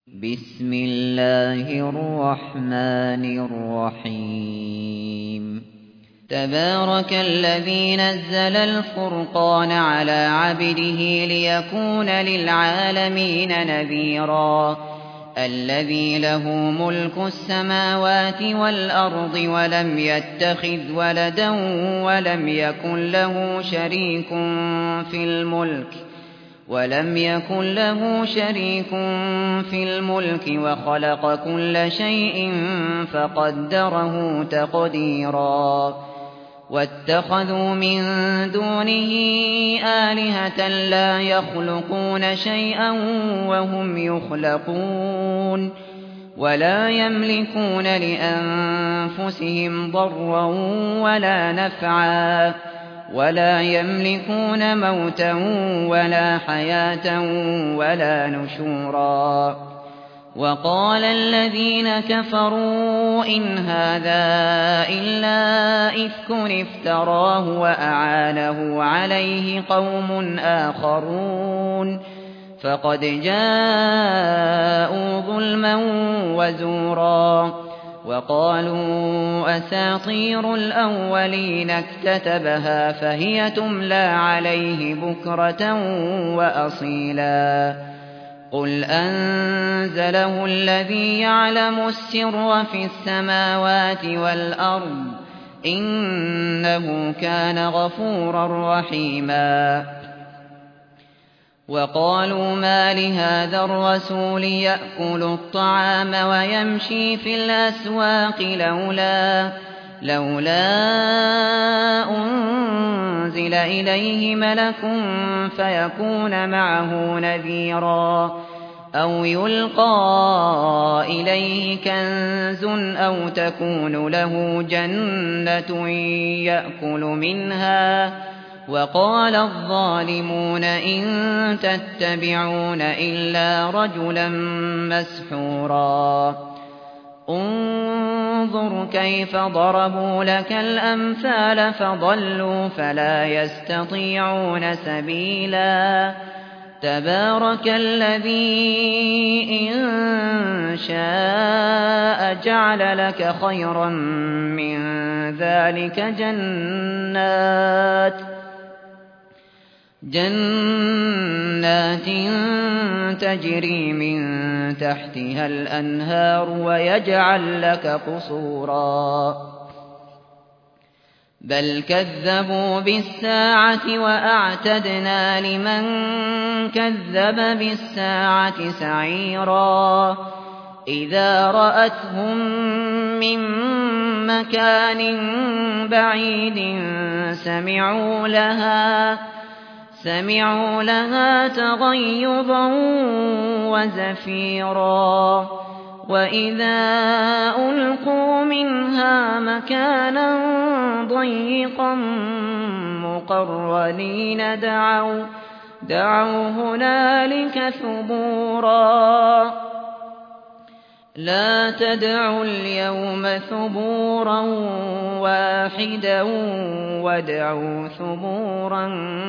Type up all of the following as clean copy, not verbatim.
بسم الله الرحمن الرحيم. تبارك الذي نزل الفرقان على عبده ليكون للعالمين نذيرا. الذي له ملك السماوات والأرض ولم يتخذ ولدا ولم يكن له شريك في الملك وخلق كل شيء فقدره تقديرا. واتخذوا من دونه آلهة لا يخلقون شيئا وهم يخلقون ولا يملكون لأنفسهم ضرا ولا نفعا ولا يملكون موتا ولا حياة ولا نشورا. وقال الذين كفروا إن هذا إلا إفك افتراه وأعانه عليه قوم آخرون فقد جاءوا ظلما وزورا. وقالوا أساطير الأولين اكتتبها فهي تملى عليه بكرة وأصيلا. قل أنزله الذي يعلم السر في السماوات والأرض إنه كان غفورا رحيما. وقالوا ما لهذا الرسول يأكل الطعام ويمشي في الأسواق لولا أنزل إليه ملك فيكون معه نذيرا أو يلقى إليه كنز أو تكون له جنة يأكل منها. وقال الظالمون إن تتبعون إلا رجلا مسحورا. انظر كيف ضربوا لك الأمثال فضلوا فلا يستطيعون سبيلا. تبارك الذي إن شاء جعل لك خيرا من ذلك جنات تجري من تحتها الأنهار ويجعل لك قصورا. بل كذبوا بالساعة وأعتدنا لمن كذب بالساعة سعيرا. إذا رأتهم من مكان بعيد سمعوا لها تغيظا وزفيرا. وإذا ألقوا منها مكانا ضيقا مقرنين دعوا هنالك ثبورا. لا تدعوا اليوم ثبورا واحدا وادعوا ثبورا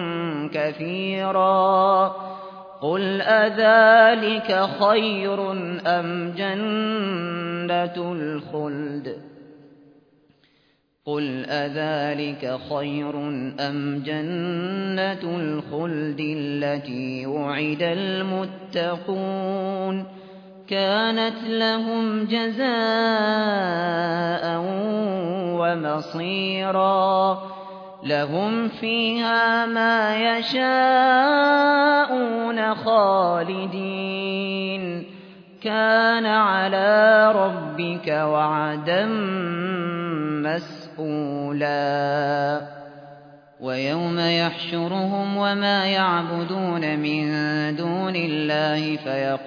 كثيرا. قل أذلك خير أم جنة الخلد التي وعد المتقون كانت لهم جزاء ومصيرا. لهم فيها ما يشاءون خالدين كان على ربك وعدا مسئولا. ويوم يحشرهم وما يعبدون من دون الله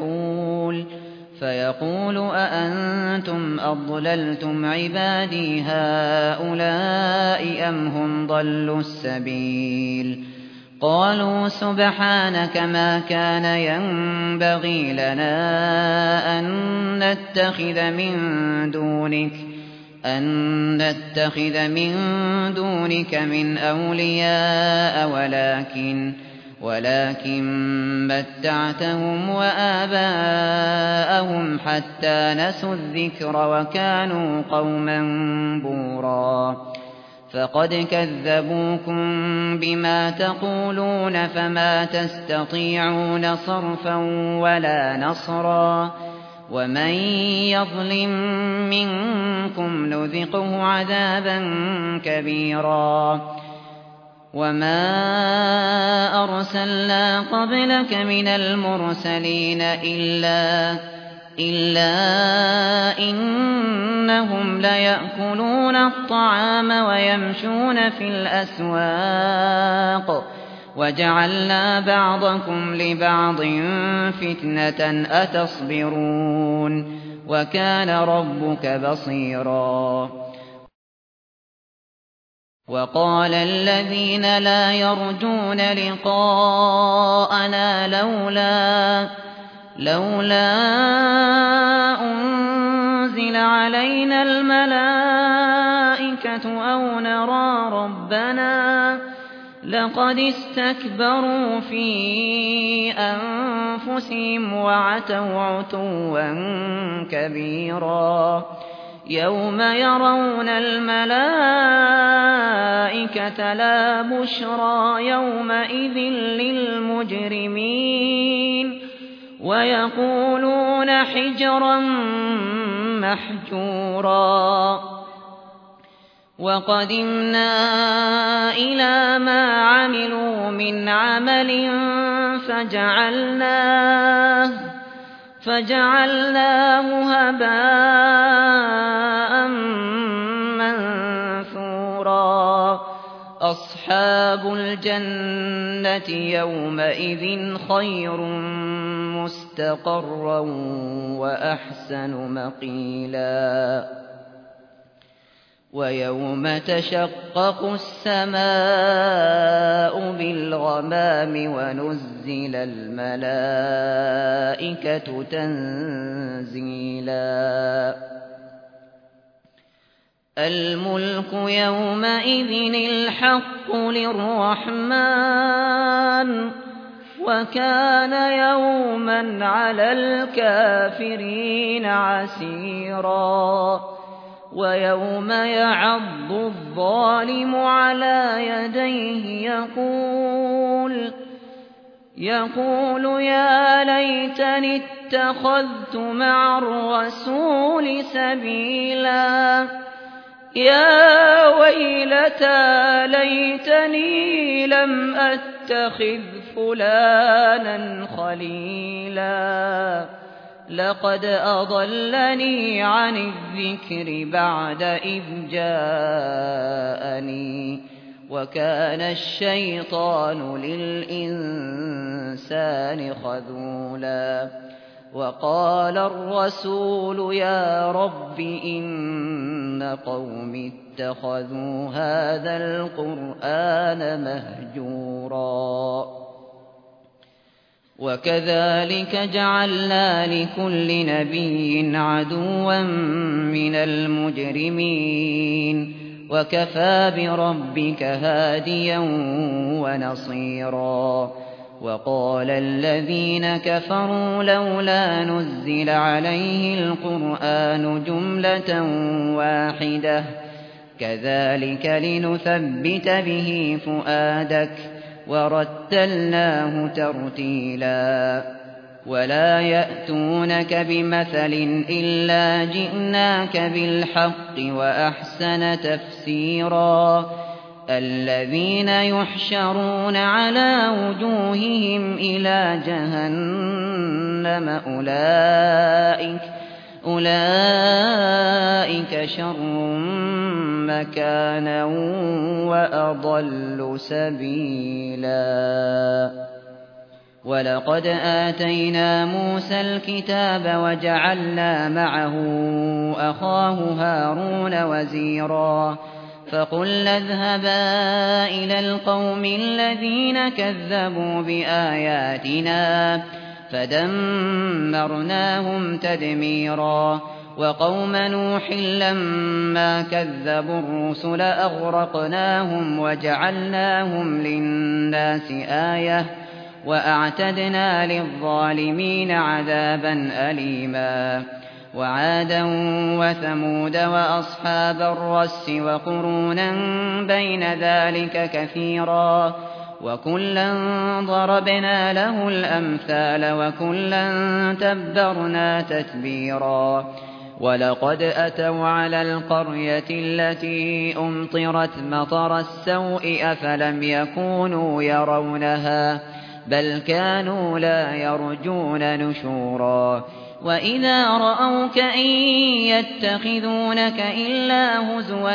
فيقول أأنتم أضللتم عبادي هؤلاء أم هم ضلوا السبيل. قالوا سبحانك ما كان ينبغي لنا أن نتخذ من دونك من أولياء ولكن متعتهم وآباءهم لهم حتى نسوا الذكر وكانوا قوما بورا فقد كذبوكم بما تقولون فما تستطيعون صرفا ولا نصرا ومن يظلم منكم نذقه عذابا كبيرا وما أرسلنا قبلك من المرسلين إلا إنهم ليأكلون الطعام ويمشون في الأسواق وجعلنا بعضكم لبعض فتنة أتصبرون وكان ربك بصيرا وقال الذين لا يرجون لقاءنا لولا أنزل علينا الملائكة أو نرى ربنا لقد استكبروا في أنفسهم وعتوا عتوا كبيرا يوم يرون الملائكة لا بشرى يومئذ للمجرمين ويقولون حجرا محجورا وقدمنا إلى ما عملوا من عمل فجعلناه هباء منثورا أصحاب الجنة يومئذ خير مستقرا وأحسن مقيلا ويوم تشقق السماء بالغمام ونزل الملائكة تنزيلا الملك يومئذ الحق للرحمن وكان يوما على الكافرين عسيرا ويوم يعض الظالم على يديه يقول يا ليتني اتخذت مع الرسول سبيلا يا ويلتى ليتني لم أتخذ فلانا خليلا لقد أضلني عن الذكر بعد إذ جاءني وكان الشيطان للإنسان خذولا وقال الرسول يا رب إن قوم اتخذوا هذا القرآن مهجورا وكذلك جعلنا لكل نبي عدوا من المجرمين وكفى بربك هاديا ونصيرا وقال الذين كفروا لولا نزل عليه القرآن جملة واحدة كذلك لنثبت به فؤادك ورتلناه ترتيلا ولا يأتونك بمثل إلا جئناك بالحق وأحسن تفسيرا الذين يحشرون على وجوههم إلى جهنم أولئك شر مكانا وأضل سبيلا ولقد آتينا موسى الكتاب وجعلنا معه أخاه هارون وزيرا فقلنا اذهبا إلى القوم الذين كذبوا بآياتنا فدمرناهم تدميرا وقوم نوح لما كذبوا الرسل أغرقناهم وجعلناهم للناس آية وأعتدنا للظالمين عذابا أليما وعادا وثمود وأصحاب الرس وقرونا بين ذلك كثيرا وكلا ضربنا له الأمثال وكلا تبرنا تتبيرا ولقد أتوا على القرية التي أمطرت مطر السوء أفلم يكونوا يرونها بل كانوا لا يرجون نشورا وإذا رأوك إن يتخذونك إلا هزوا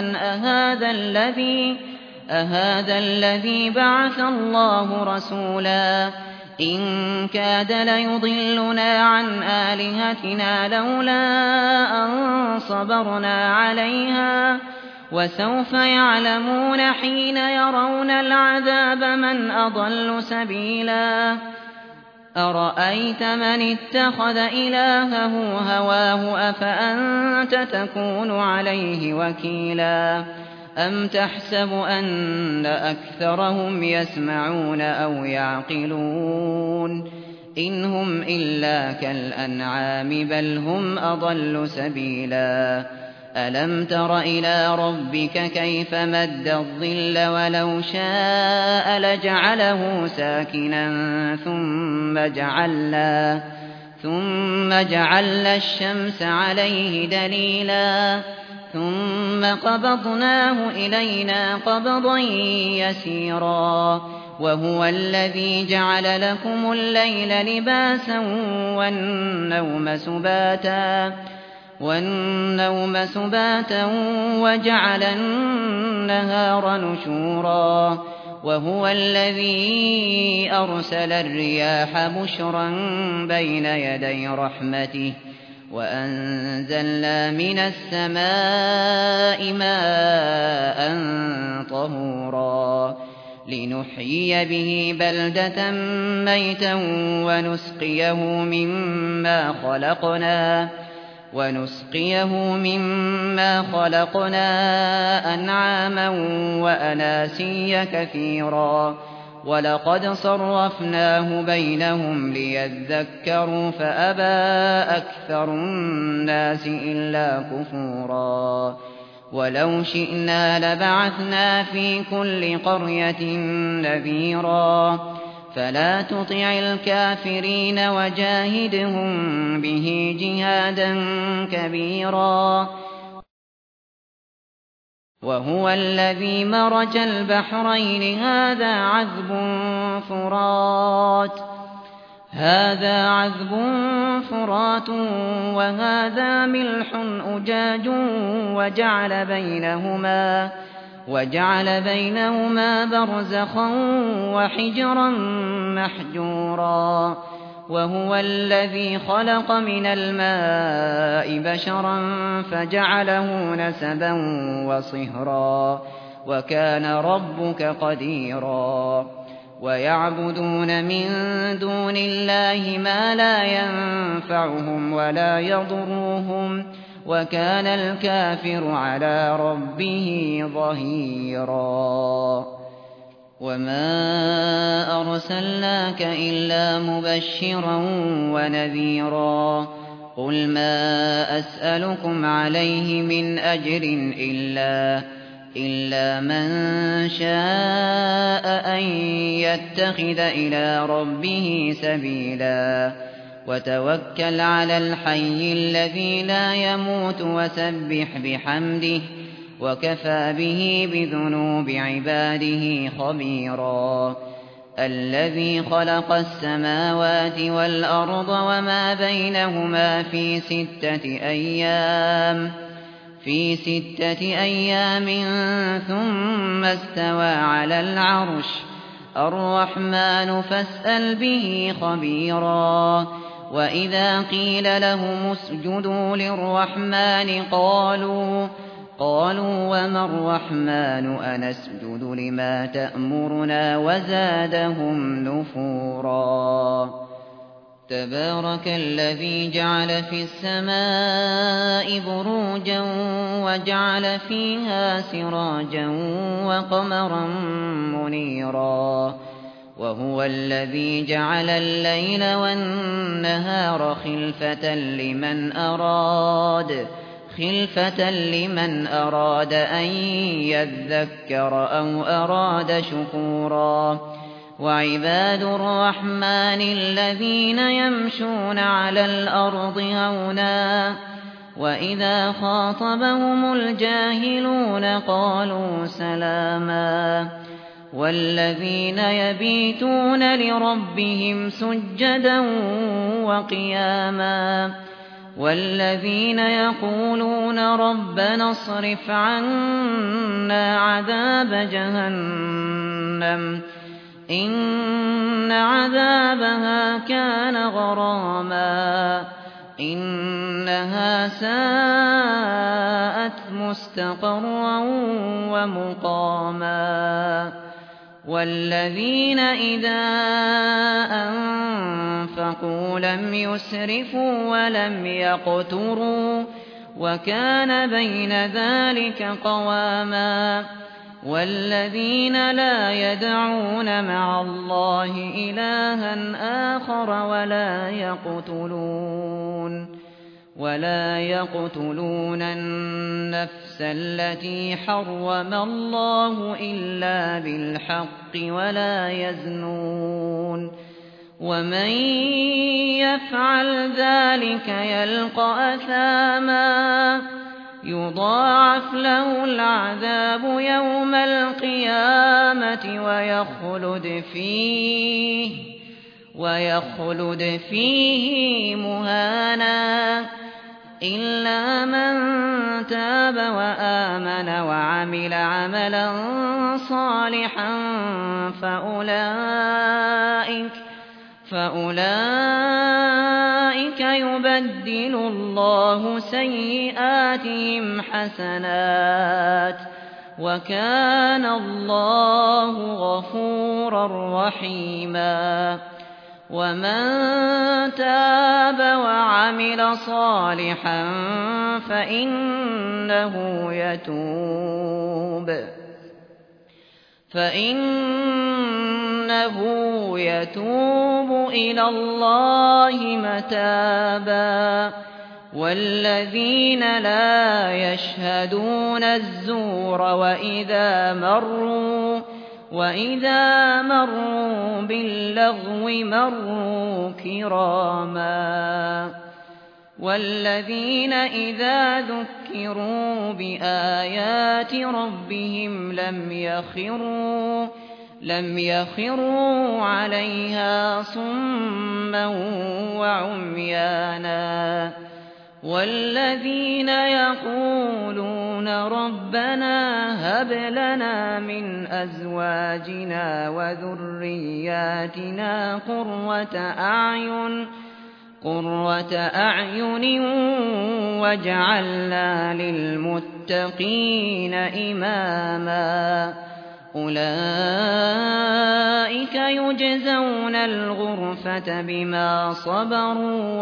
أهذا الذي بعث الله رسولا إن كاد ليضلنا عن آلهتنا لولا أن صبرنا عليها وسوف يعلمون حين يرون العذاب من أضل سبيلا أرأيت من اتخذ إلهه هواه أفأنت تكون عليه وكيلا أم تحسب أن أكثرهم يسمعون أو يعقلون إن هم إلا كالأنعام بل هم أضل سبيلا ألم تر إلى ربك كيف مد الظل ولو شاء لجعله ساكنا ثم جعلنا الشمس عليه دليلا ثم قبضناه إلينا قبضا يسيرا وهو الذي جعل لكم الليل لباسا والنوم سباتا وجعل النهار نشورا وهو الذي أرسل الرياح بشرا بين يدي رحمته وأنزلنا من السماء ماء طهورا لنحيي به بلدة ميتا ونسقيه مما خلقنا أنعاما وأناسيا كثيرا ولقد صرفناه بينهم ليذكروا فأبى أكثر الناس إلا كفورا ولو شئنا لبعثنا في كل قرية نذيرا فلا تطع الكافرين وجاهدهم به جهادا كبيرا وهو الذي مرج البحرين هذا عذب فرات وهذا ملح أجاج وجعل بينهما برزخا وحجرا محجورا وهو الذي خلق من الماء بشرا فجعله نسبا وصهرا وكان ربك قديرا ويعبدون من دون الله ما لا ينفعهم ولا يضرهم وكان الكافر على ربه ظهيرا وما أرسلناك إلا مبشرا ونذيرا قل ما أسألكم عليه من أجر إلا من شاء أن يتخذ إلى ربه سبيلا وتوكل على الحي الذي لا يموت وسبح بحمده وكفى به بذنوب عباده خبيرا الذي خلق السماوات والأرض وما بينهما في ستة أيام ثم استوى على العرش الرحمن فاسأل به خبيرا وإذا قيل لهم اسجدوا للرحمن قالوا وما الرحمن أنسجد لما تأمرنا وزادهم نفورا تبارك الذي جعل في السماء بروجا وجعل فيها سراجا وقمرا منيرا وهو الذي جعل الليل والنهار خلفة لمن أراد أن يذكر أو أراد شكورا وعباد الرحمن الذين يمشون على الأرض هونا وإذا خاطبهم الجاهلون قالوا سلاما والذين يبيتون لربهم سجدا وقياما والذين يقولون ربنا اصرف عنا عذاب جهنم إن عذابها كان غراما إنها ساءت مستقرا ومقاما والذين إذا أنفقوا لم يسرفوا ولم يقتروا وكان بين ذلك قواما والذين لا يدعون مع الله إلها آخر ولا يقتلون النفس التي حرم الله إلا بالحق ولا يزنون ومن يفعل ذلك يلقى أثاما يضاعف له العذاب يوم القيامة ويخلد فيه مهانا إلا من تاب وآمن وعمل عملا صالحا فأولئك يبدل الله سيئاتهم حسنات وكان الله غفورا رحيما ومن تاب وعمل صالحا فإنه يتوب إلى الله متابا والذين لا يشهدون الزور وإذا مروا باللغو مروا كراما والذين إذا ذكروا بآيات ربهم لم يخروا عليها صما وعميانا والذين يقولون ربنا هب لنا من أزواجنا وذرياتنا قرة أعين واجعلنا للمتقين إماما أولئك يجزون الغرفة بما صبروا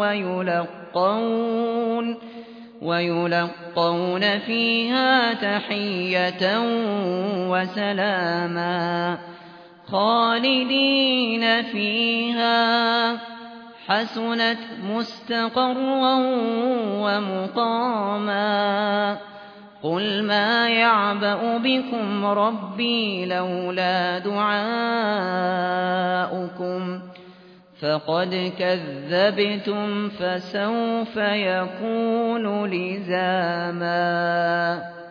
ويلقون فيها تحية وسلاما خالدين فيها حسنت مستقرا ومقاما قل ما يعبأ بكم ربي لولا دعاؤكم فقد كذبتم فسوف يكون لزاما